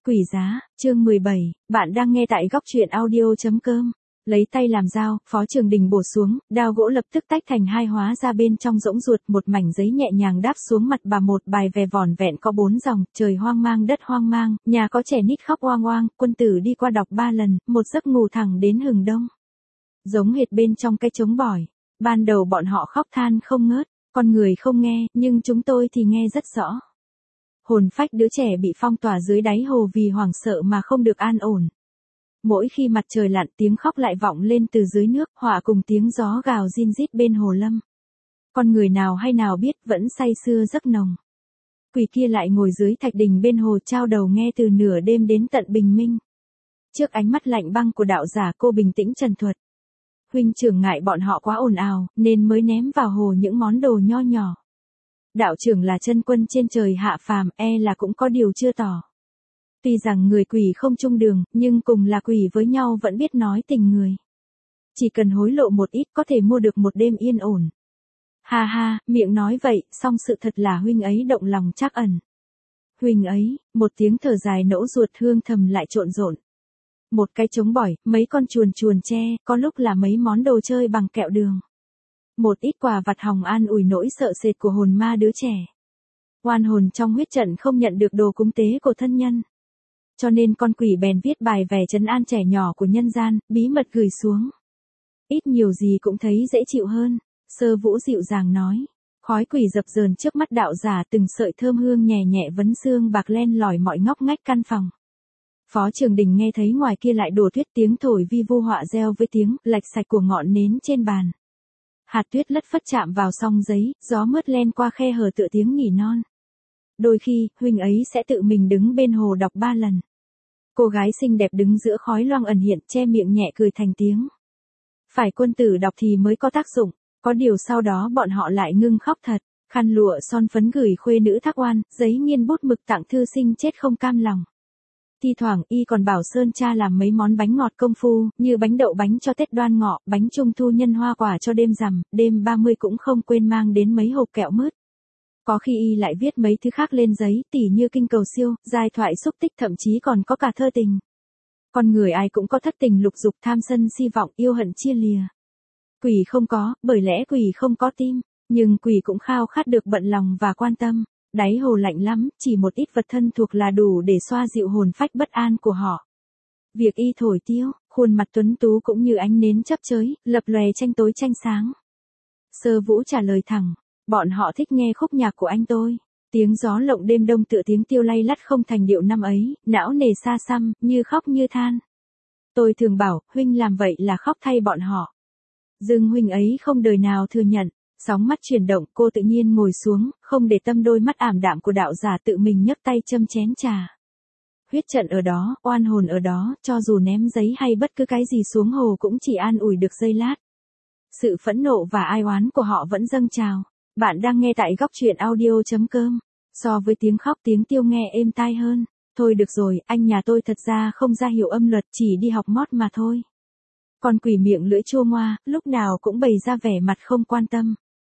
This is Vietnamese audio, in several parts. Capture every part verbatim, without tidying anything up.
Quỷ giá, chương mười bảy, bạn đang nghe tại góc truyện audio.com. Lấy tay làm dao, Phó Trường Đình bổ xuống, đao gỗ lập tức tách thành hai hóa ra bên trong rỗng ruột, một mảnh giấy nhẹ nhàng đáp xuống mặt bà, một bài về vỏn vẹn có bốn dòng, trời hoang mang đất hoang mang, nhà có trẻ nít khóc oang oang, quân tử đi qua đọc ba lần, một giấc ngủ thẳng đến hừng đông. Giống hệt bên trong cái trống bỏi, ban đầu bọn họ khóc than không ngớt, con người không nghe, nhưng chúng tôi thì nghe rất rõ. Hồn phách đứa trẻ bị phong tỏa dưới đáy hồ vì hoảng sợ mà không được an ổn. Mỗi khi mặt trời lặn tiếng khóc lại vọng lên từ dưới nước, hòa cùng tiếng gió gào rin rít bên hồ lâm. Con người nào hay nào biết vẫn say sưa giấc nồng. Quỷ kia lại ngồi dưới thạch đình bên hồ trao đầu nghe từ nửa đêm đến tận bình minh. Trước ánh mắt lạnh băng của đạo giả, cô bình tĩnh trần thuật. Huynh trưởng ngại bọn họ quá ồn ào, nên mới ném vào hồ những món đồ nho nhỏ. Đạo trưởng là chân quân trên trời hạ phàm, e là cũng có điều chưa tỏ. Tuy rằng người quỷ không chung đường, nhưng cùng là quỷ với nhau vẫn biết nói tình người. Chỉ cần hối lộ một ít có thể mua được một đêm yên ổn. Ha ha, miệng nói vậy, song sự thật là huynh ấy động lòng trắc ẩn. Huynh ấy, một tiếng thở dài nẫu ruột hương thầm lại trộn rộn. Một cái trống bỏi, mấy con chuồn chuồn tre, có lúc là mấy món đồ chơi bằng kẹo đường. Một ít quà vặt hòng an ủi nỗi sợ sệt của hồn ma đứa trẻ. Oan hồn trong huyết trận không nhận được đồ cúng tế của thân nhân. Cho nên con quỷ bèn viết bài về trấn an trẻ nhỏ của nhân gian, bí mật gửi xuống. Ít nhiều gì cũng thấy dễ chịu hơn, Sơ Vũ dịu dàng nói. Khói quỷ dập dờn trước mắt đạo giả, từng sợi thơm hương nhẹ nhẹ vấn xương bạc len lỏi mọi ngóc ngách căn phòng. Phó Trường Đình nghe thấy ngoài kia lại đổ tuyết, tiếng thổi vi vu họa reo với tiếng lạch sạch của ngọn nến trên bàn. Hạt tuyết lất phất chạm vào song giấy, gió mướt len qua khe hở tựa tiếng nghỉ non. Đôi khi, huynh ấy sẽ tự mình đứng bên hồ đọc ba lần. Cô gái xinh đẹp đứng giữa khói loang ẩn hiện, che miệng nhẹ cười thành tiếng. Phải quân tử đọc thì mới có tác dụng, có điều sau đó bọn họ lại ngưng khóc thật. Khăn lụa son phấn gửi khuê nữ thác oan, giấy nghiên bút mực tặng thư sinh chết không cam lòng. Thi thoảng y còn bảo Sơn cha làm mấy món bánh ngọt công phu, như bánh đậu bánh cho Tết Đoan Ngọ, bánh trung thu nhân hoa quả cho đêm rằm, đêm ba mươi cũng không quên mang đến mấy hộp kẹo mứt. Có khi y lại viết mấy thứ khác lên giấy, tỉ như kinh cầu siêu, giai thoại xúc tích, thậm chí còn có cả thơ tình. Con người ai cũng có thất tình lục dục, tham sân si vọng, yêu hận chia lìa. Quỷ không có, bởi lẽ quỷ không có tim, nhưng quỷ cũng khao khát được bận lòng và quan tâm. Đáy hồ lạnh lắm, chỉ một ít vật thân thuộc là đủ để xoa dịu hồn phách bất an của họ. Việc y thổi tiêu, khuôn mặt tuấn tú cũng như ánh nến chớp chới, lập lòe tranh tối tranh sáng. Sơ Vũ trả lời thẳng, bọn họ thích nghe khúc nhạc của anh tôi. Tiếng gió lộng đêm đông tựa tiếng tiêu lay lắt không thành điệu năm ấy, não nề xa xăm, như khóc như than. Tôi thường bảo, huynh làm vậy là khóc thay bọn họ. Nhưng huynh ấy không đời nào thừa nhận. Sóng mắt chuyển động, cô tự nhiên ngồi xuống, không để tâm đôi mắt ảm đạm của đạo giả, tự mình nhấc tay châm chén trà. Huyết trận ở đó, oan hồn ở đó, cho dù ném giấy hay bất cứ cái gì xuống hồ cũng chỉ an ủi được giây lát. Sự phẫn nộ và ai oán của họ vẫn dâng trào. Bạn đang nghe tại góc truyện audio.com. So với tiếng khóc, tiếng tiêu nghe êm tai hơn. Thôi được rồi, anh nhà tôi thật ra không ra hiểu âm luật, chỉ đi học mót mà thôi. Con quỷ miệng lưỡi chua ngoa, lúc nào cũng bày ra vẻ mặt không quan tâm.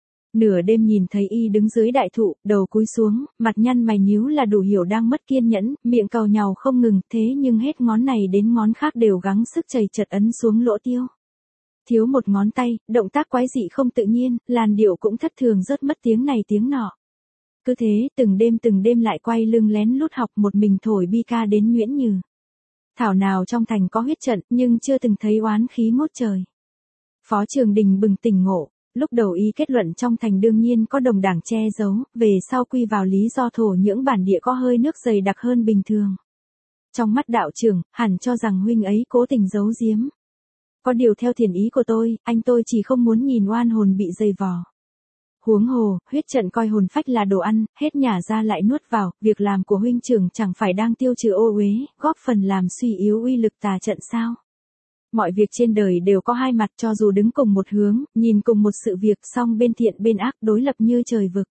Nửa đêm nhìn thấy y đứng dưới đại thụ, đầu cúi xuống, mặt nhăn mày nhíu là đủ hiểu đang mất kiên nhẫn, miệng càu nhàu không ngừng, thế nhưng hết ngón này đến ngón khác đều gắng sức chầy chật ấn xuống lỗ tiêu. Thiếu một ngón tay, động tác quái dị không tự nhiên, làn điệu cũng thất thường rớt mất tiếng này tiếng nọ. Cứ thế, từng đêm từng đêm lại quay lưng lén lút học một mình thổi bi ca đến nhuyễn nhừ. Thảo nào trong thành có huyết trận, nhưng chưa từng thấy oán khí ngút trời. Phó Trường Đình bừng tỉnh ngộ. Lúc đầu ý kết luận trong thành đương nhiên có đồng đảng che giấu, về sau quy vào lý do thổ nhưỡng bản địa có hơi nước dày đặc hơn bình thường. Trong mắt đạo trưởng, hẳn cho rằng huynh ấy cố tình giấu giếm. Có điều theo thiền ý của tôi, anh tôi chỉ không muốn nhìn oan hồn bị dày vò. Huống hồ, huyết trận coi hồn phách là đồ ăn, hết nhả ra lại nuốt vào, việc làm của huynh trưởng chẳng phải đang tiêu trừ ô uế, góp phần làm suy yếu uy lực tà trận sao? Mọi việc trên đời đều có hai mặt, cho dù đứng cùng một hướng, nhìn cùng một sự việc, song bên thiện bên ác đối lập như trời vực.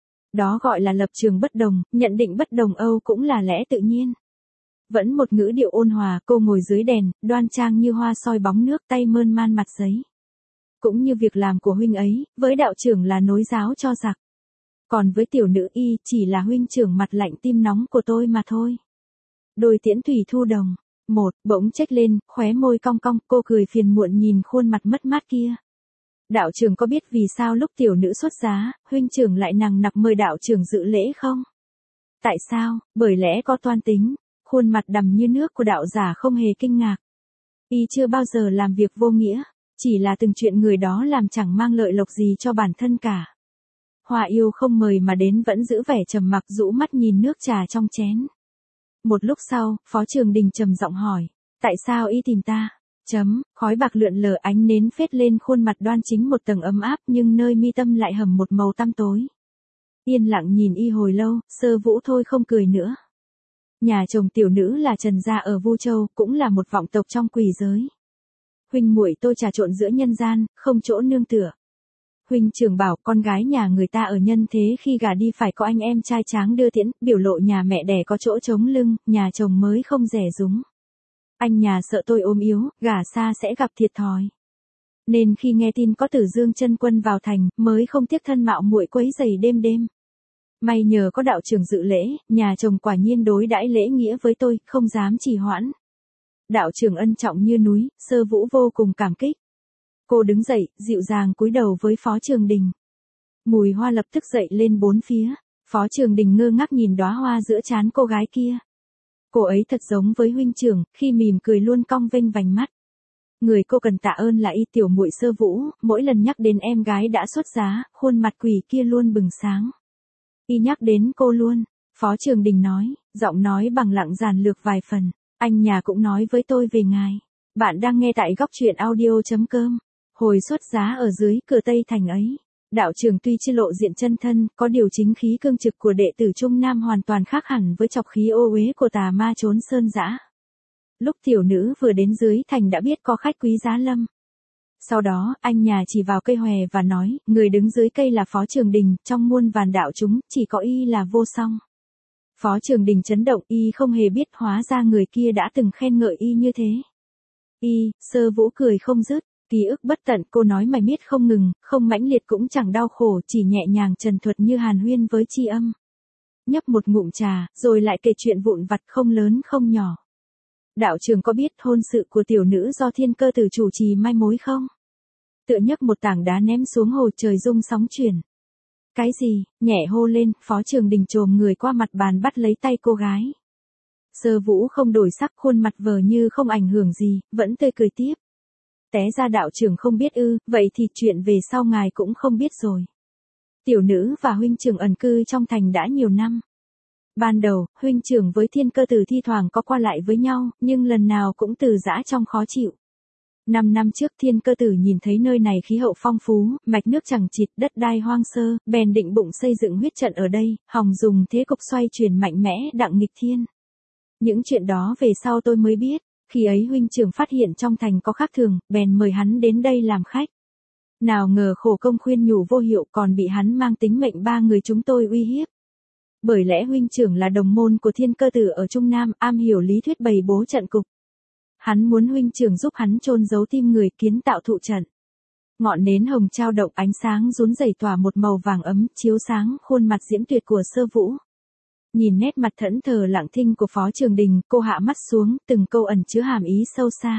Đó gọi là lập trường bất đồng, nhận định bất đồng âu cũng là lẽ tự nhiên. Vẫn một ngữ điệu ôn hòa, cô ngồi dưới đèn, đoan trang như hoa soi bóng nước, tay mơn man mặt giấy. Cũng như việc làm của huynh ấy, với đạo trưởng là nối giáo cho giặc. Còn với tiểu nữ y, chỉ là huynh trưởng mặt lạnh tim nóng của tôi mà thôi. đôi tiễn thủy thu đồng. Một, bỗng chếch lên, khóe môi cong cong, cô cười phiền muộn nhìn khuôn mặt mất mát kia. Đạo trưởng có biết vì sao lúc tiểu nữ xuất giá, huynh trưởng lại nằng nặc mời đạo trưởng dự lễ không? Tại sao? Bởi lẽ có toan tính. Khuôn mặt đằm như nước của đạo giả không hề kinh ngạc. Y chưa bao giờ làm việc vô nghĩa, chỉ là từng chuyện người đó làm chẳng mang lợi lộc gì cho bản thân cả. Hoa yêu không mời mà đến vẫn giữ vẻ trầm mặc rũ mắt nhìn nước trà trong chén. Một lúc sau, Phó Trường Đình trầm giọng hỏi, tại sao y tìm ta? Chấm, khói bạc lượn lờ ánh nến phết lên khuôn mặt đoan chính một tầng ấm áp nhưng nơi mi tâm lại hầm một màu tăm tối. Yên lặng nhìn y hồi lâu, Sơ Vũ thôi không cười nữa. Nhà chồng tiểu nữ là Trần gia ở Vu Châu, cũng là một vọng tộc trong quỷ giới. Huynh muội tôi trà trộn giữa nhân gian, không chỗ nương tựa. Huynh trưởng bảo con gái nhà người ta ở nhân thế khi gả đi phải có anh em trai tráng đưa tiễn, biểu lộ nhà mẹ đẻ có chỗ chống lưng, nhà chồng mới không rẻ rúng. Anh nhà sợ tôi ốm yếu, gả xa sẽ gặp thiệt thòi. Nên khi nghe tin có Tử Dương chân quân vào thành, mới không tiếc thân mạo muội quấy rầy đêm đêm. May nhờ có đạo trưởng dự lễ, nhà chồng quả nhiên đối đãi lễ nghĩa với tôi, không dám trì hoãn. Đạo trưởng ân trọng như núi, Sơ Vũ vô cùng cảm kích. Cô đứng dậy, dịu dàng cúi đầu với Phó Trường Đình. Mùi hoa lập tức dậy lên bốn phía, Phó Trường Đình ngơ ngác nhìn đóa hoa giữa trán cô gái kia. Cô ấy thật giống với huynh trưởng, khi mỉm cười luôn cong vênh vành mắt. Người cô cần tạ ơn là y tiểu muội Sơ Vũ, mỗi lần nhắc đến em gái đã xuất giá, khuôn mặt quỷ kia luôn bừng sáng. Y nhắc đến cô luôn, Phó Trường Đình nói, giọng nói bằng lặng giản lược vài phần, anh nhà cũng nói với tôi về ngài. Bạn đang nghe tại góc truyện audio chấm com. Hồi xuất giá ở dưới cửa Tây Thành ấy, đạo trưởng tuy chưa lộ diện chân thân, có điều chính khí cương trực của đệ tử Trung Nam hoàn toàn khác hẳn với chọc khí ô uế của tà ma trốn sơn dã. Lúc tiểu nữ vừa đến dưới thành đã biết có khách quý giá lâm. Sau đó, anh nhà chỉ vào cây hòe và nói, người đứng dưới cây là Phó Trường Đình, trong muôn vàn đạo chúng, chỉ có y là vô song. Phó Trường Đình chấn động, y không hề biết hóa ra người kia đã từng khen ngợi y như thế. Y, Sơ Vũ cười không dứt, ký ức bất tận, cô nói mày miết không ngừng, không mãnh liệt cũng chẳng đau khổ, chỉ nhẹ nhàng trần thuật như hàn huyên với tri âm. Nhấp một ngụm trà, rồi lại kể chuyện vụn vặt không lớn không nhỏ. Đạo trưởng có biết hôn sự của tiểu nữ do Thiên Cơ Tử chủ trì mai mối không? Tựa nhấc một tảng đá ném xuống hồ trời rung sóng chuyển. Cái gì? Nhẹ hô lên, Phó Trường Đình chồm người qua mặt bàn bắt lấy tay cô gái. Sơ Vũ không đổi sắc, khuôn mặt vờ như không ảnh hưởng gì, vẫn tươi cười tiếp. Té ra đạo trưởng không biết ư, vậy thì chuyện về sau ngài cũng không biết rồi. Tiểu nữ và huynh trưởng ẩn cư trong thành đã nhiều năm. Ban đầu, huynh trưởng với Thiên Cơ Tử thi thoảng có qua lại với nhau, nhưng lần nào cũng từ giã trong khó chịu. Năm năm trước Thiên Cơ Tử nhìn thấy nơi này khí hậu phong phú, mạch nước chẳng chịt, đất đai hoang sơ, bèn định bụng xây dựng huyết trận ở đây, hòng dùng thế cục xoay chuyển mạnh mẽ đặng nghịch thiên. Những chuyện đó về sau tôi mới biết, khi ấy huynh trưởng phát hiện trong thành có khác thường, bèn mời hắn đến đây làm khách. Nào ngờ khổ công khuyên nhủ vô hiệu còn bị hắn mang tính mệnh ba người chúng tôi uy hiếp. Bởi lẽ huynh trưởng là đồng môn của Thiên Cơ Tử ở Trung Nam, am hiểu lý thuyết bày bố trận cục. Hắn muốn huynh trưởng giúp hắn chôn giấu tim người kiến tạo thụ trận. Ngọn nến hồng trao động ánh sáng rún rẩy tỏa một màu vàng ấm, chiếu sáng khuôn mặt diễm tuyệt của Sơ Vũ. Nhìn nét mặt thẫn thờ lặng thinh của Phó Trường Đình, cô hạ mắt xuống, từng câu ẩn chứa hàm ý sâu xa.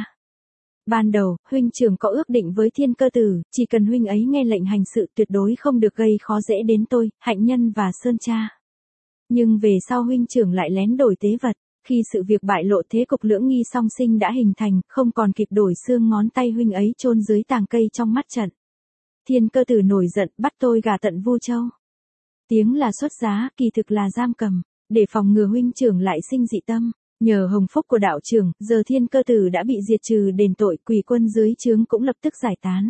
Ban đầu, huynh trưởng có ước định với Thiên Cơ Tử, chỉ cần huynh ấy nghe lệnh hành sự tuyệt đối không được gây khó dễ đến tôi, Hạnh Nhân và Sơn Cha. Nhưng về sau huynh trưởng lại lén đổi tế vật, khi sự việc bại lộ thế cục lưỡng nghi song sinh đã hình thành, không còn kịp đổi xương ngón tay huynh ấy chôn dưới tàng cây trong mắt trận. Thiên Cơ Tử nổi giận, bắt tôi gả tận Vu Châu. Tiếng là xuất giá, kỳ thực là giam cầm, để phòng ngừa huynh trưởng lại sinh dị tâm. Nhờ hồng phúc của đạo trưởng, giờ Thiên Cơ Tử đã bị diệt trừ đền tội, quỷ quân dưới trướng cũng lập tức giải tán.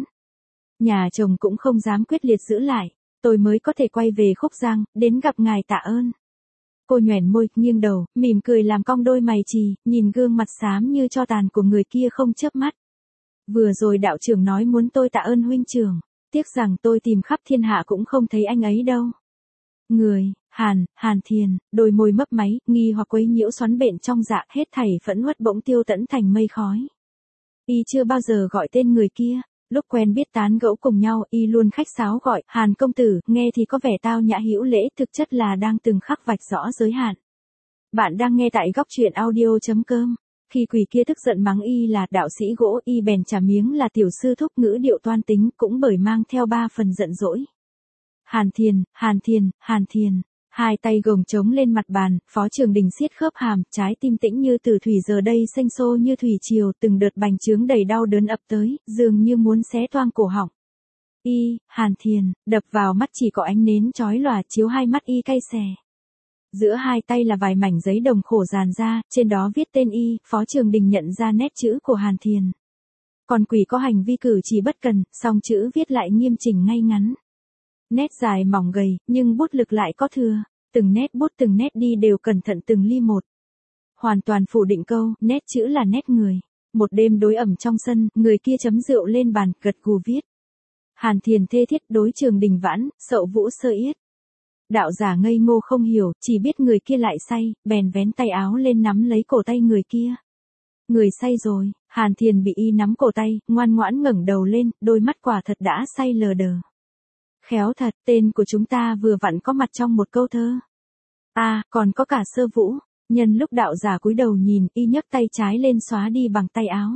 Nhà chồng cũng không dám quyết liệt giữ lại, tôi mới có thể quay về Khúc Giang, đến gặp ngài tạ ơn. Cô nhoẻn môi, nghiêng đầu, mỉm cười làm cong đôi mày chì, nhìn gương mặt xám như tro tàn của người kia không chớp mắt. Vừa rồi đạo trưởng nói muốn tôi tạ ơn huynh trưởng, tiếc rằng tôi tìm khắp thiên hạ cũng không thấy anh ấy đâu. Người, Hàn, Hàn Thiền, đôi môi mấp máy, nghi hoặc quấy nhiễu xoắn bện trong dạ, hết thảy phẫn uất bỗng tiêu tẫn thành mây khói. Y chưa bao giờ gọi tên người kia, lúc quen biết tán gẫu cùng nhau, y luôn khách sáo gọi, Hàn công tử, nghe thì có vẻ tao nhã hữu lễ, thực chất là đang từng khắc vạch rõ giới hạn. Bạn đang nghe tại góc truyện audio.com. Khi quỷ kia tức giận mắng y là đạo sĩ gỗ, y bèn trả miếng là tiểu sư thúc, ngữ điệu toan tính, cũng bởi mang theo ba phần giận dỗi. Hàn Thiền, Hàn Thiền, Hàn Thiền. Hai tay gồng trống lên mặt bàn, Phó Trường Đình siết khớp hàm, trái tim tĩnh như từ thủy giờ đây xanh xô như thủy triều, từng đợt bành trướng đầy đau đớn ập tới, dường như muốn xé toang cổ họng. Y, Hàn Thiền, đập vào mắt chỉ có ánh nến chói lòa chiếu hai mắt y cay xè. Giữa hai tay là vài mảnh giấy đồng khổ dàn ra, trên đó viết tên y, Phó Trường Đình nhận ra nét chữ của Hàn Thiền. Còn quỷ có hành vi cử chỉ bất cần, song chữ viết lại nghiêm chỉnh ngay ngắn. Nét dài mỏng gầy, nhưng bút lực lại có thừa, từng nét bút từng nét đi đều cẩn thận từng ly một. Hoàn toàn phủ định câu, nét chữ là nét người. Một đêm đối ẩm trong sân, người kia chấm rượu lên bàn, gật gù viết. Hàn Thiền thê thiết đối Trường Đình vãn, sậu vũ sơ yết. Đạo giả ngây ngô không hiểu, chỉ biết người kia lại say, bèn vén tay áo lên nắm lấy cổ tay người kia. Người say rồi, Hàn Thiền bị y nắm cổ tay, ngoan ngoãn ngẩng đầu lên, đôi mắt quả thật đã say lờ đờ. Khéo thật, tên của chúng ta vừa vặn có mặt trong một câu thơ. À, còn có cả Sơ Vũ. Nhân lúc đạo giả cúi đầu nhìn, y nhấc tay trái lên xóa đi bằng tay áo.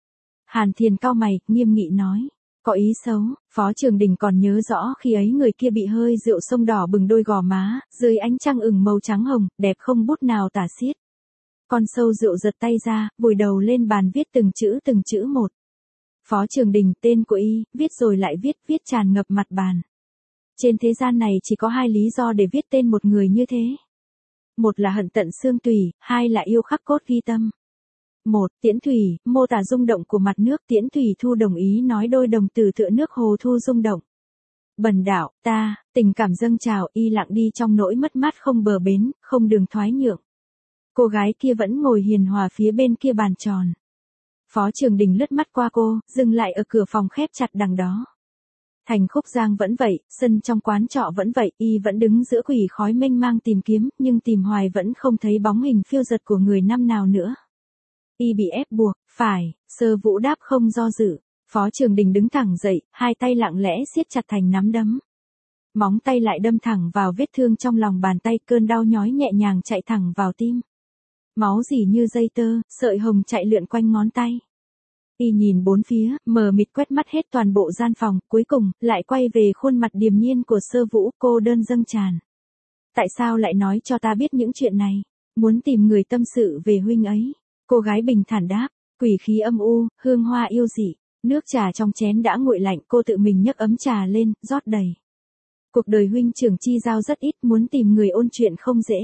Hàn Thiền cau mày, nghiêm nghị nói. Có ý xấu. Phó Trường Đình còn nhớ rõ khi ấy người kia bị hơi rượu sông đỏ bừng đôi gò má, dưới ánh trăng ửng màu trắng hồng, đẹp không bút nào tả xiết. Con sâu rượu giật tay ra, vùi đầu lên bàn viết từng chữ từng chữ một. Phó Trường Đình, tên của y, viết rồi lại viết, viết tràn ngập mặt bàn. Trên thế gian này chỉ có hai lý do để viết tên một người như thế. Một là hận tận xương tủy, hai là yêu khắc cốt ghi tâm. Một, Tiễn Thủy, mô tả rung động của mặt nước. Tiễn Thủy Thu đồng ý nói đôi đồng từ tựa nước hồ thu rung động. Bần đạo, ta, tình cảm dâng trào, y lặng đi trong nỗi mất mát không bờ bến, không đường thoái nhượng. Cô gái kia vẫn ngồi hiền hòa phía bên kia bàn tròn. Phó Trường Đình lướt mắt qua cô, dừng lại ở cửa phòng khép chặt đằng đó. Thành Khúc Giang vẫn vậy, sân trong quán trọ vẫn vậy, y vẫn đứng giữa quỷ khói mênh mang tìm kiếm, nhưng tìm hoài vẫn không thấy bóng hình phiêu dật của người năm nào nữa. Y bị ép buộc, phải, Sơ Vũ đáp không do dự. Phó Trường Đình đứng thẳng dậy, hai tay lặng lẽ siết chặt thành nắm đấm. Móng tay lại đâm thẳng vào vết thương trong lòng bàn tay, cơn đau nhói nhẹ nhàng chạy thẳng vào tim. Máu dì như dây tơ, sợi hồng chạy lượn quanh ngón tay. Y nhìn bốn phía, mờ mịt quét mắt hết toàn bộ gian phòng, cuối cùng, lại quay về khuôn mặt điềm nhiên của Sơ Vũ, cô đơn dâng tràn. Tại sao lại nói cho ta biết những chuyện này? Muốn tìm người tâm sự về huynh ấy. Cô gái bình thản đáp, quỷ khí âm u, hương hoa yêu dị. Nước trà trong chén đã nguội lạnh, cô tự mình nhấc ấm trà lên, rót đầy. Cuộc đời huynh trưởng chi giao rất ít, muốn tìm người ôn chuyện không dễ.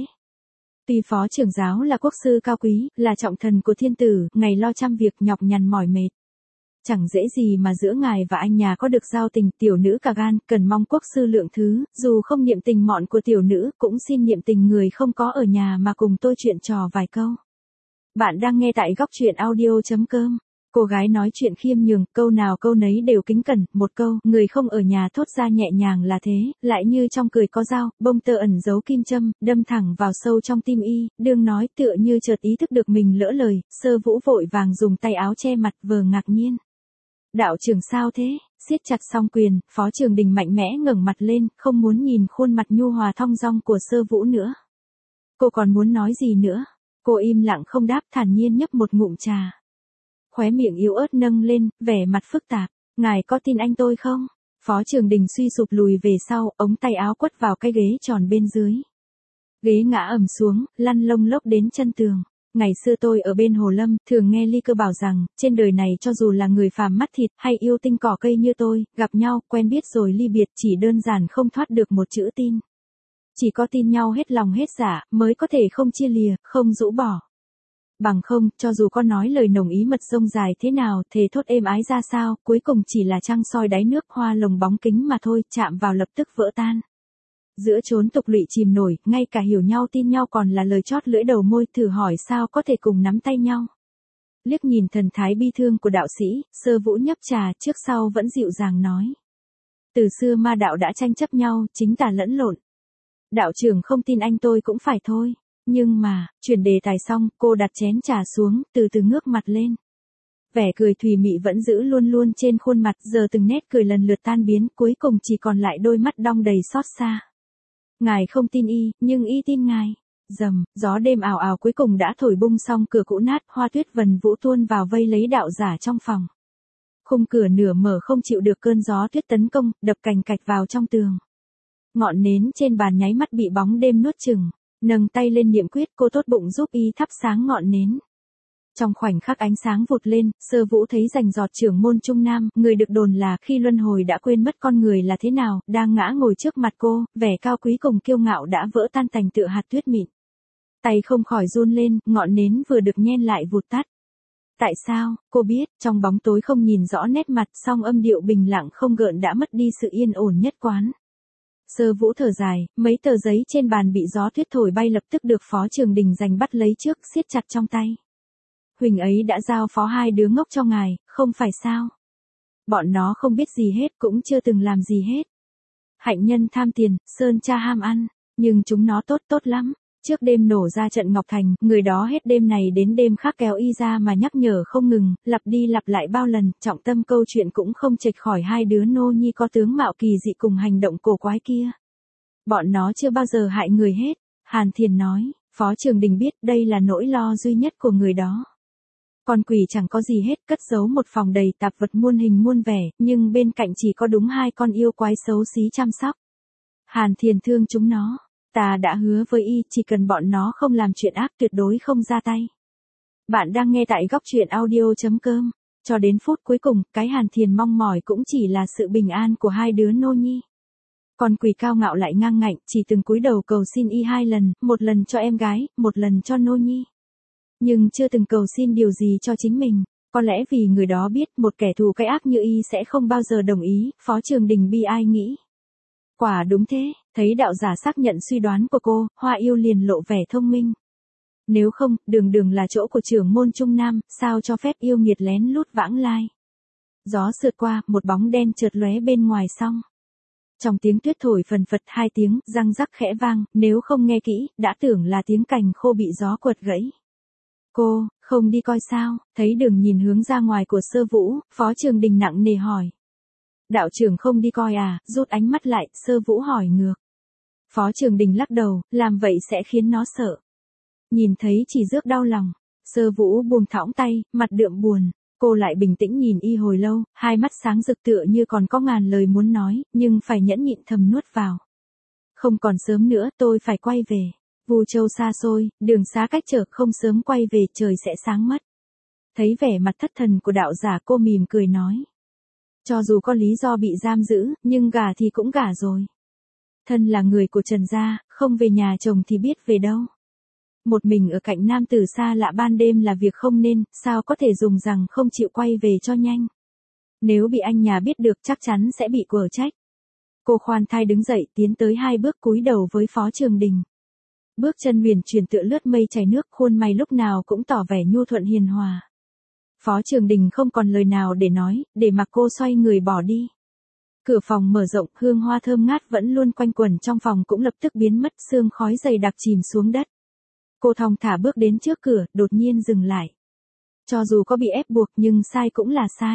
Tuy phó trưởng giáo là quốc sư cao quý, là trọng thần của thiên tử, ngày lo trăm việc nhọc nhằn mỏi mệt. Chẳng dễ gì mà giữa ngài và anh nhà có được giao tình. Tiểu nữ cả gan, cần mong quốc sư lượng thứ, dù không niệm tình mọn của tiểu nữ, cũng xin niệm tình người không có ở nhà mà cùng tôi chuyện trò vài câu. Bạn đang nghe tại góc truyện audio.com. Cô gái nói chuyện khiêm nhường, câu nào câu nấy đều kính cẩn, một câu, người không ở nhà thốt ra nhẹ nhàng là thế, lại như trong cười có dao, bông tơ ẩn giấu kim châm, đâm thẳng vào sâu trong tim y, đương nói tựa như chợt ý thức được mình lỡ lời, Sơ Vũ vội vàng dùng tay áo che mặt vờ ngạc nhiên. Đạo trưởng sao thế? Siết chặt song quyền, Phó Trường Đình mạnh mẽ ngẩng mặt lên, không muốn nhìn khuôn mặt nhu hòa thong dong của Sơ Vũ nữa. Cô còn muốn nói gì nữa? Cô im lặng không đáp, thản nhiên nhấp một ngụm trà. Khóe miệng yếu ớt nâng lên, vẻ mặt phức tạp. Ngài có tin anh tôi không? Phó Trường Đình suy sụp lùi về sau, ống tay áo quất vào cái ghế tròn bên dưới. Ghế ngã ẩm xuống, lăn lông lốc đến chân tường. Ngày xưa tôi ở bên Hồ Lâm, thường nghe Ly Cơ bảo rằng, trên đời này cho dù là người phàm mắt thịt hay yêu tinh cỏ cây như tôi, gặp nhau, quen biết rồi ly biệt chỉ đơn giản không thoát được một chữ tin. Chỉ có tin nhau hết lòng hết dạ, mới có thể không chia lìa, không rũ bỏ. Bằng không, cho dù có nói lời nồng ý mật rông dài thế nào, thề thốt êm ái ra sao, cuối cùng chỉ là trăng soi đáy nước hoa lồng bóng kính mà thôi, chạm vào lập tức vỡ tan. Giữa chốn tục lụy chìm nổi, ngay cả hiểu nhau tin nhau còn là lời chót lưỡi đầu môi, thử hỏi sao có thể cùng nắm tay nhau. Liếc nhìn thần thái bi thương của đạo sĩ, Sơ Vũ nhấp trà, trước sau vẫn dịu dàng nói. Từ xưa ma đạo đã tranh chấp nhau, chính tà lẫn lộn. Đạo trưởng không tin anh tôi cũng phải thôi. Nhưng mà, chuyển đề tài xong, cô đặt chén trà xuống, từ từ ngước mặt lên. Vẻ cười thùy mị vẫn giữ luôn luôn trên khuôn mặt, giờ từng nét cười lần lượt tan biến, cuối cùng chỉ còn lại đôi mắt đong đầy xót xa. Ngài không tin y, nhưng y tin ngài. Rầm, gió đêm ào ào cuối cùng đã thổi bung xong cửa cũ nát, hoa tuyết vần vũ tuôn vào vây lấy đạo giả trong phòng. Khung cửa nửa mở không chịu được cơn gió tuyết tấn công, đập cành cạch vào trong tường. Ngọn nến trên bàn nháy mắt bị bóng đêm nuốt chửng, nâng tay lên niệm quyết, cô tốt bụng giúp y thắp sáng ngọn nến. Trong khoảnh khắc ánh sáng vụt lên, Sơ Vũ thấy rành rọt trưởng môn Trung Nam, người được đồn là khi luân hồi đã quên mất con người là thế nào, đang ngã ngồi trước mặt cô, vẻ cao quý cùng kiêu ngạo đã vỡ tan tành tựa hạt tuyết mịn. Tay không khỏi run lên, ngọn nến vừa được nhen lại vụt tắt. Tại sao, cô biết, trong bóng tối không nhìn rõ nét mặt, song âm điệu bình lặng không gợn đã mất đi sự yên ổn nhất quán. Sơ Vũ thở dài, mấy tờ giấy trên bàn bị gió tuyết thổi bay lập tức được Phó Trường Đình giành bắt lấy trước, siết chặt trong tay. Huỳnh ấy đã giao phó hai đứa ngốc cho ngài, không phải sao? Bọn nó không biết gì hết, cũng chưa từng làm gì hết. Hạnh nhân tham tiền, Sơn cha ham ăn, nhưng chúng nó tốt tốt lắm. Trước đêm nổ ra trận Ngọc Thành, người đó hết đêm này đến đêm khác kéo y ra mà nhắc nhở không ngừng, lặp đi lặp lại bao lần, trọng tâm câu chuyện cũng không chệch khỏi hai đứa nô nhi có tướng mạo kỳ dị cùng hành động cổ quái kia. Bọn nó chưa bao giờ hại người hết, Hàn Thiền nói, Phó Trường Đình biết đây là nỗi lo duy nhất của người đó. Con quỷ chẳng có gì hết, cất giấu một phòng đầy tạp vật muôn hình muôn vẻ, nhưng bên cạnh chỉ có đúng hai con yêu quái xấu xí chăm sóc. Hàn Thiền thương chúng nó. Ta đã hứa với y, chỉ cần bọn nó không làm chuyện ác tuyệt đối không ra tay. Bạn đang nghe tại góc truyện audio.com. Cho đến phút cuối cùng, cái Hàn Thiền mong mỏi cũng chỉ là sự bình an của hai đứa nô nhi. Con quỷ cao ngạo lại ngang ngạnh, chỉ từng cúi đầu cầu xin y hai lần, một lần cho em gái, một lần cho nô nhi. Nhưng chưa từng cầu xin điều gì cho chính mình. Có lẽ vì người đó biết một kẻ thù cái ác như y sẽ không bao giờ đồng ý, Phó Trường Đình bi ai nghĩ. Quả đúng thế, thấy đạo giả xác nhận suy đoán của cô, Hoa Yêu liền lộ vẻ thông minh. Nếu không, đường đường là chỗ của trưởng môn Trung Nam, sao cho phép yêu nghiệt lén lút vãng lai. Gió sượt qua, một bóng đen chợt lóe bên ngoài xong. Trong tiếng tuyết thổi phần phật hai tiếng, răng rắc khẽ vang, nếu không nghe kỹ, đã tưởng là tiếng cành khô bị gió quật gãy. Cô, không đi coi sao, thấy đường nhìn hướng ra ngoài của Sơ Vũ, Phó Trường Đình nặng nề hỏi. Đạo trưởng không đi coi à, rút ánh mắt lại, Sơ Vũ hỏi ngược. Phó Trường Đình lắc đầu, làm vậy sẽ khiến nó sợ. Nhìn thấy chỉ rước đau lòng. Sơ Vũ buông thõng tay, mặt đượm buồn. Cô lại bình tĩnh nhìn y hồi lâu, hai mắt sáng rực tựa như còn có ngàn lời muốn nói, nhưng phải nhẫn nhịn thầm nuốt vào. Không còn sớm nữa, tôi phải quay về. Vu Châu xa xôi, đường xá cách trở, không sớm quay về trời sẽ sáng mất. Thấy vẻ mặt thất thần của đạo giả, cô mỉm cười nói. Cho dù có lý do bị giam giữ, nhưng gả thì cũng gả rồi. Thân là người của Trần gia, không về nhà chồng thì biết về đâu. Một mình ở cạnh nam tử xa lạ ban đêm là việc không nên, sao có thể dùng rằng không chịu quay về cho nhanh. Nếu bị anh nhà biết được chắc chắn sẽ bị quở trách. Cô khoan thai đứng dậy tiến tới hai bước cúi đầu với Phó Trường Đình. Bước chân huyền chuyển tựa lướt mây chảy nước, khuôn mày lúc nào cũng tỏ vẻ nhu thuận hiền hòa. Phó Trường Đình không còn lời nào để nói, để mặc cô xoay người bỏ đi. Cửa phòng mở rộng, hương hoa thơm ngát vẫn luôn quanh quẩn trong phòng cũng lập tức biến mất, sương khói dày đặc chìm xuống đất. Cô thong thả bước đến trước cửa, đột nhiên dừng lại. Cho dù có bị ép buộc nhưng sai cũng là sai.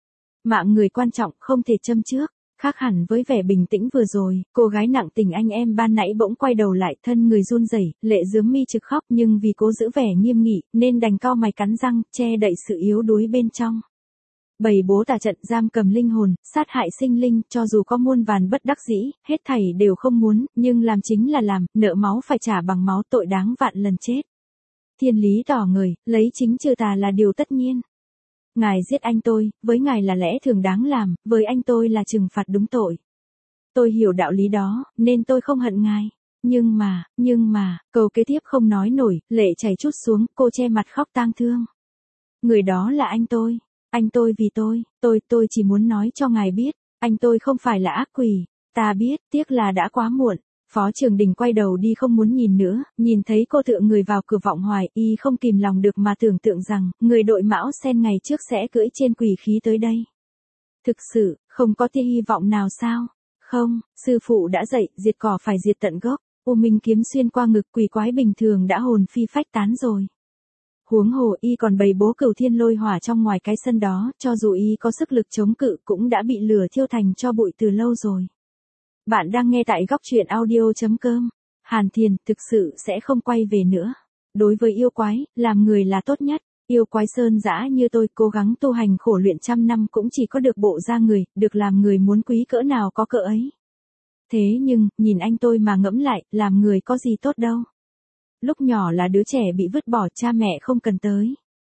Mạng người quan trọng không thể châm trước. Khác hẳn với vẻ bình tĩnh vừa rồi, cô gái nặng tình anh em ban nãy bỗng quay đầu lại, thân người run rẩy, lệ rướm mi trực khóc, nhưng vì cố giữ vẻ nghiêm nghị, nên đành cau mày cắn răng, che đậy sự yếu đuối bên trong. Bầy bố tà trận giam cầm linh hồn, sát hại sinh linh, cho dù có muôn vàn bất đắc dĩ, hết thảy đều không muốn, nhưng làm chính là làm, nợ máu phải trả bằng máu, tội đáng vạn lần chết. Thiên lý tỏ người, lấy chính trừ tà là điều tất nhiên. Ngài giết anh tôi, với ngài là lẽ thường đáng làm, với anh tôi là trừng phạt đúng tội. Tôi hiểu đạo lý đó, nên tôi không hận ngài. Nhưng mà, nhưng mà, câu kế tiếp không nói nổi, lệ chảy trút xuống, cô che mặt khóc tang thương. Người đó là anh tôi, anh tôi vì tôi, tôi, tôi chỉ muốn nói cho ngài biết, anh tôi không phải là ác quỷ, ta biết, tiếc là đã quá muộn. Phó Trường Đình quay đầu đi không muốn nhìn nữa, nhìn thấy cô tựa người vào cửa vọng hoài, y không kìm lòng được mà tưởng tượng rằng, người đội mão sen ngày trước sẽ cưỡi trên quỷ khí tới đây. Thực sự, không có tia hy vọng nào sao? Không, sư phụ đã dạy, diệt cỏ phải diệt tận gốc, U Minh kiếm xuyên qua ngực, quỷ quái bình thường đã hồn phi phách tán rồi. Huống hồ y còn bày bố cửu thiên lôi hỏa trong ngoài cái sân đó, cho dù y có sức lực chống cự cũng đã bị lửa thiêu thành cho bụi từ lâu rồi. Bạn đang nghe tại góc truyện audio chấm com. Hàn Thiền thực sự sẽ không quay về nữa. Đối với yêu quái, làm người là tốt nhất. Yêu quái sơn dã như tôi cố gắng tu hành khổ luyện trăm năm cũng chỉ có được bộ da người, được làm người muốn quý cỡ nào có cỡ ấy. Thế nhưng, nhìn anh tôi mà ngẫm lại, làm người có gì tốt đâu. Lúc nhỏ là đứa trẻ bị vứt bỏ, cha mẹ không cần tới.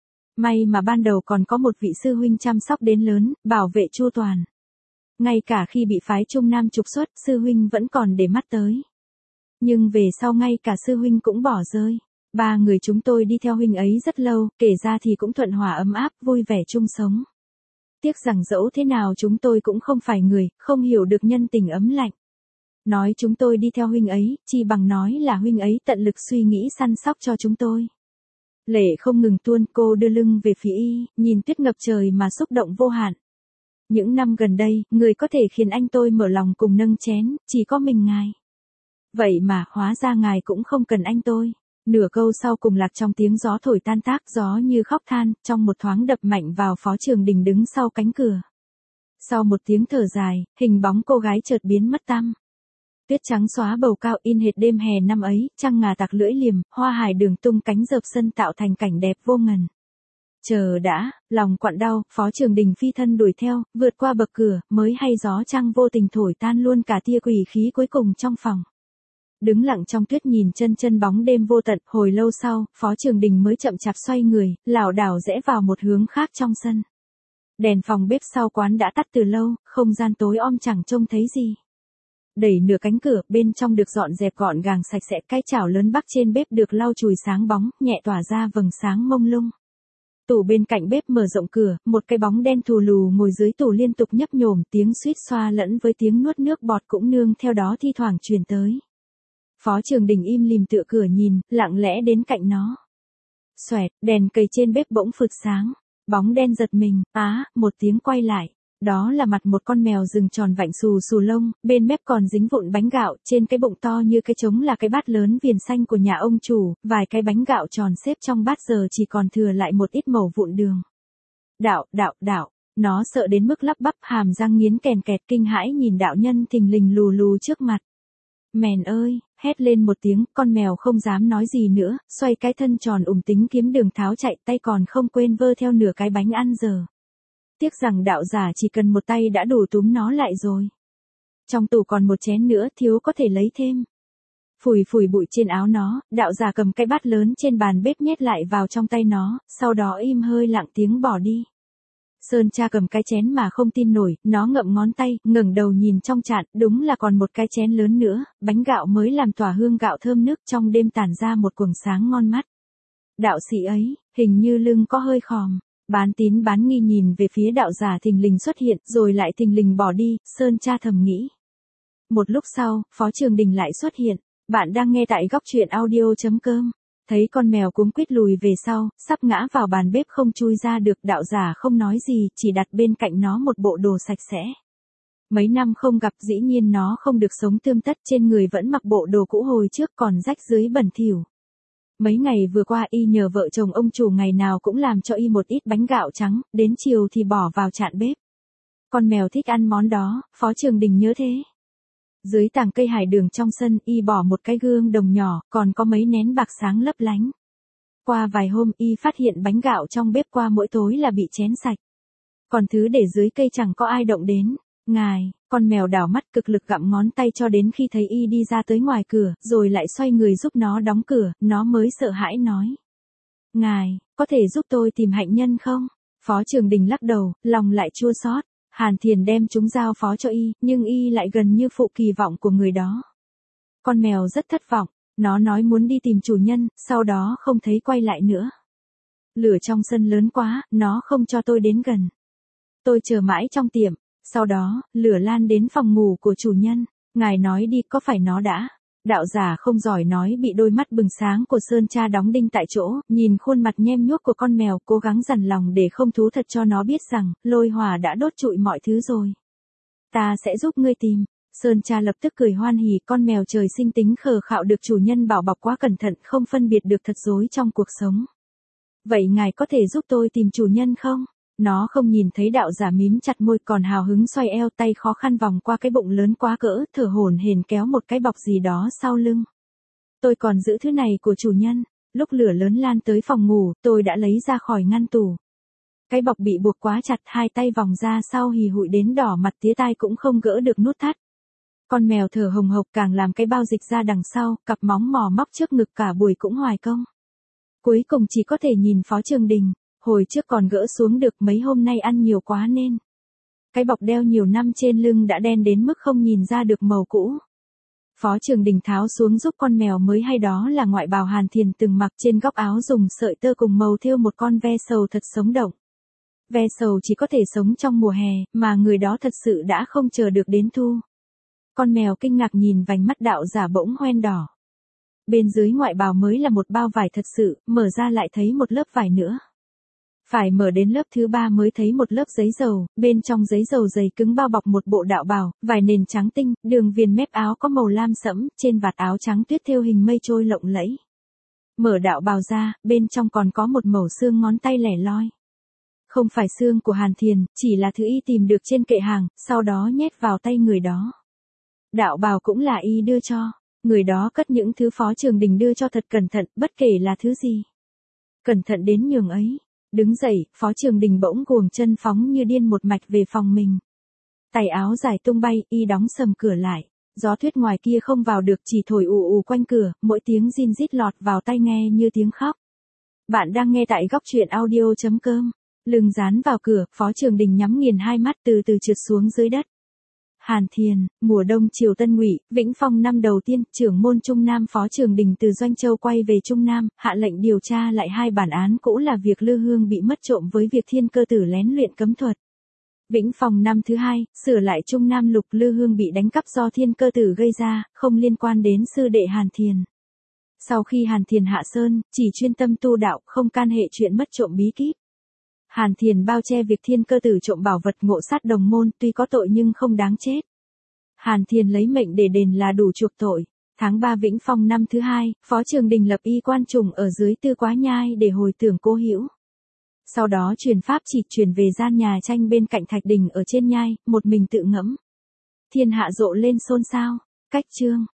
May mà ban đầu còn có một vị sư huynh chăm sóc đến lớn, bảo vệ chu toàn. Ngay cả khi bị phái Trung Nam trục xuất, sư huynh vẫn còn để mắt tới. Nhưng về sau ngay cả sư huynh cũng bỏ rơi. Ba người chúng tôi đi theo huynh ấy rất lâu, kể ra thì cũng thuận hòa ấm áp, vui vẻ chung sống. Tiếc rằng dẫu thế nào chúng tôi cũng không phải người, không hiểu được nhân tình ấm lạnh. Nói chúng tôi đi theo huynh ấy, chi bằng nói là huynh ấy tận lực suy nghĩ săn sóc cho chúng tôi. Lệ không ngừng tuôn, cô đưa lưng về phía y, nhìn tuyết ngập trời mà xúc động vô hạn. Những năm gần đây, người có thể khiến anh tôi mở lòng cùng nâng chén, chỉ có mình ngài. Vậy mà, hóa ra ngài cũng không cần anh tôi. Nửa câu sau cùng lạc trong tiếng gió thổi tan tác, gió như khóc than, trong một thoáng đập mạnh vào Phó Trường Đình đứng sau cánh cửa. Sau một tiếng thở dài, hình bóng cô gái chợt biến mất tăm. Tuyết trắng xóa bầu cao in hệt đêm hè năm ấy, trăng ngà tạc lưỡi liềm, hoa hải đường tung cánh dợp sân tạo thành cảnh đẹp vô ngần. Chờ đã, lòng quặn đau, Phó Trường Đình phi thân đuổi theo, vượt qua bậc cửa, mới hay gió trăng vô tình thổi tan luôn cả tia quỷ khí cuối cùng trong phòng. Đứng lặng trong tuyết nhìn chân chân bóng đêm vô tận, hồi lâu sau, Phó Trường Đình mới chậm chạp xoay người, lảo đảo rẽ vào một hướng khác trong sân. Đèn phòng bếp sau quán đã tắt từ lâu, không gian tối om chẳng trông thấy gì. Đẩy nửa cánh cửa, bên trong được dọn dẹp gọn gàng sạch sẽ, cái chảo lớn bắc trên bếp được lau chùi sáng bóng, nhẹ tỏa ra vầng sáng mông lung. Tủ bên cạnh bếp mở rộng cửa, một cái bóng đen thù lù ngồi dưới tủ liên tục nhấp nhổm, tiếng suýt xoa lẫn với tiếng nuốt nước bọt cũng nương theo đó thi thoảng truyền tới. Phó Trường Đình im lìm tựa cửa nhìn, lặng lẽ đến cạnh nó. Xoẹt, đèn cầy trên bếp bỗng phực sáng. Bóng đen giật mình, á, một tiếng quay lại. Đó là mặt một con mèo rừng tròn vạnh xù xù lông, bên mép còn dính vụn bánh gạo, trên cái bụng to như cái trống là cái bát lớn viền xanh của nhà ông chủ, vài cái bánh gạo tròn xếp trong bát giờ chỉ còn thừa lại một ít mẩu vụn đường. Đạo, đạo, đạo, nó sợ đến mức lắp bắp hàm răng nghiến kèn kẹt kinh hãi nhìn đạo nhân thình lình lù lù trước mặt. Mèn ơi, hét lên một tiếng, con mèo không dám nói gì nữa, xoay cái thân tròn ủng tính kiếm đường tháo chạy, tay còn không quên vơ theo nửa cái bánh ăn giờ. Tiếc rằng đạo giả chỉ cần một tay đã đủ túm nó lại rồi. Trong tủ còn một chén nữa, thiếu có thể lấy thêm. Phủi phủi bụi trên áo nó, đạo giả cầm cái bát lớn trên bàn bếp nhét lại vào trong tay nó, sau đó im hơi lặng tiếng bỏ đi. Sơn Cha cầm cái chén mà không tin nổi, nó ngậm ngón tay, ngẩng đầu nhìn trong chạn, đúng là còn một cái chén lớn nữa, bánh gạo mới làm tỏa hương gạo thơm nức trong đêm tản ra một quầng sáng ngon mắt. Đạo sĩ ấy, hình như lưng có hơi khòm. Bán tín bán nghi nhìn về phía đạo giả thình lình xuất hiện, rồi lại thình lình bỏ đi, Sơn Cha thầm nghĩ. Một lúc sau, Phó Trường Đình lại xuất hiện. Bạn đang nghe tại góc truyện audio chấm com. Thấy con mèo cuống quýt lùi về sau, sắp ngã vào bàn bếp không chui ra được, đạo giả không nói gì, chỉ đặt bên cạnh nó một bộ đồ sạch sẽ. Mấy năm không gặp, dĩ nhiên nó không được sống tươm tất, trên người vẫn mặc bộ đồ cũ hồi trước còn rách dưới bẩn thỉu. Mấy ngày vừa qua y nhờ vợ chồng ông chủ ngày nào cũng làm cho y một ít bánh gạo trắng, đến chiều thì bỏ vào chạn bếp. Con mèo thích ăn món đó, Phó Trường Đình nhớ thế. Dưới tàng cây hải đường trong sân, y bỏ một cái gương đồng nhỏ, còn có mấy nén bạc sáng lấp lánh. Qua vài hôm, y phát hiện bánh gạo trong bếp qua mỗi tối là bị chén sạch. Còn thứ để dưới cây chẳng có ai động đến. Ngài, con mèo đảo mắt cực lực gặm ngón tay cho đến khi thấy y đi ra tới ngoài cửa, rồi lại xoay người giúp nó đóng cửa, nó mới sợ hãi nói. Ngài, có thể giúp tôi tìm hạnh nhân không? Phó Trường Đình lắc đầu, lòng lại chua xót. Hàn Thiền đem chúng giao phó cho y, nhưng y lại gần như phụ kỳ vọng của người đó. Con mèo rất thất vọng, nó nói muốn đi tìm chủ nhân, sau đó không thấy quay lại nữa. Lửa trong sân lớn quá, nó không cho tôi đến gần. Tôi chờ mãi trong tiệm, sau đó, lửa lan đến phòng ngủ của chủ nhân. Ngài nói đi, có phải nó đã? Đạo giả không giỏi nói bị đôi mắt bừng sáng của Sơn Cha đóng đinh tại chỗ, nhìn khuôn mặt nhem nhuốc của con mèo, cố gắng dằn lòng để không thú thật cho nó biết rằng, lôi hỏa đã đốt trụi mọi thứ rồi. Ta sẽ giúp ngươi tìm. Sơn Cha lập tức cười hoan hỉ, con mèo trời sinh tính khờ khạo được chủ nhân bảo bọc quá cẩn thận, không phân biệt được thật dối trong cuộc sống. Vậy ngài có thể giúp tôi tìm chủ nhân không? Nó không nhìn thấy đạo giả mím chặt môi, còn hào hứng xoay eo, tay khó khăn vòng qua cái bụng lớn quá cỡ, thở hổn hển kéo một cái bọc gì đó sau lưng. tôi còn giữ thứ này của chủ nhân. Lúc lửa lớn lan tới phòng ngủ, tôi đã lấy ra khỏi ngăn tủ. Cái bọc bị buộc quá chặt, hai tay vòng ra sau hì hụi đến đỏ mặt tía tai cũng không gỡ được nút thắt. Con mèo thở hồng hộc càng làm cái bao dịch ra đằng sau, cặp móng mò móc trước ngực cả buổi cũng hoài công. Cuối cùng chỉ có thể nhìn Phó Trường Đình, hồi trước còn gỡ xuống được, mấy hôm nay ăn nhiều quá nên. Cái bọc đeo nhiều năm trên lưng đã đen đến mức không nhìn ra được màu cũ. Phó Trường Đình tháo xuống giúp con mèo mới hay, đó là ngoại bào Hàn Thiền từng mặc, trên góc áo dùng sợi tơ cùng màu thêu một con ve sầu thật sống động. Ve sầu chỉ có thể sống trong mùa hè, mà người đó thật sự đã không chờ được đến thu. Con mèo kinh ngạc nhìn vành mắt đạo giả bỗng hoen đỏ. Bên dưới ngoại bào mới là một bao vải thật sự, mở ra lại thấy một lớp vải nữa. Phải mở đến lớp thứ ba mới thấy một lớp giấy dầu, bên trong giấy dầu dày cứng bao bọc một bộ đạo bào, vải nền trắng tinh, đường viền mép áo có màu lam sẫm, trên vạt áo trắng tuyết thêu hình mây trôi lộng lẫy. Mở đạo bào ra, bên trong còn có một mẩu xương ngón tay lẻ loi. Không phải xương của Hàn Thiền, chỉ là thứ y tìm được trên kệ hàng, sau đó nhét vào tay người đó. Đạo bào cũng là y đưa cho. Người đó cất những thứ Phó Trường Đình đưa cho thật cẩn thận, bất kể là thứ gì. Cẩn thận đến nhường ấy. Đứng dậy, Phó Trường Đình bỗng cuồng chân phóng như điên một mạch về phòng mình. Tay áo dài tung bay, y đóng sầm cửa lại. Gió tuyết ngoài kia không vào được, chỉ thổi ù ù quanh cửa, mỗi tiếng rin rít lọt vào tai nghe như tiếng khóc. Bạn đang nghe tại góc truyện audio chấm com. Lưng dán vào cửa, Phó Trường Đình nhắm nghiền hai mắt từ từ trượt xuống dưới đất. Hàn Thiền, mùa đông triều Tân Ngụy, Vĩnh Phong năm đầu tiên, trưởng môn Trung Nam Phó Trường Đình từ Doanh Châu quay về Trung Nam, hạ lệnh điều tra lại hai bản án cũ là việc Lư Hương bị mất trộm với việc Thiên Cơ Tử lén luyện cấm thuật. Vĩnh Phong năm thứ hai, sửa lại Trung Nam lục, Lư Hương bị đánh cắp do Thiên Cơ Tử gây ra, không liên quan đến sư đệ Hàn Thiền. Sau khi Hàn Thiền hạ sơn, chỉ chuyên tâm tu đạo, không can hệ chuyện mất trộm bí kíp. Hàn Thiền bao che việc Thiên Cơ Tử trộm bảo vật ngộ sát đồng môn, tuy có tội nhưng không đáng chết. Hàn Thiền lấy mệnh để đền là đủ chuộc tội. Tháng ba Vĩnh Phong năm thứ hai, Phó Trường Đình lập y quan trùng ở dưới Tư Quá Nhai để hồi tưởng cố hữu. Sau đó truyền pháp chỉ truyền về gian nhà tranh bên cạnh thạch đình ở trên nhai, một mình tự ngẫm. Thiên hạ rộ lên xôn xao. Cách chương.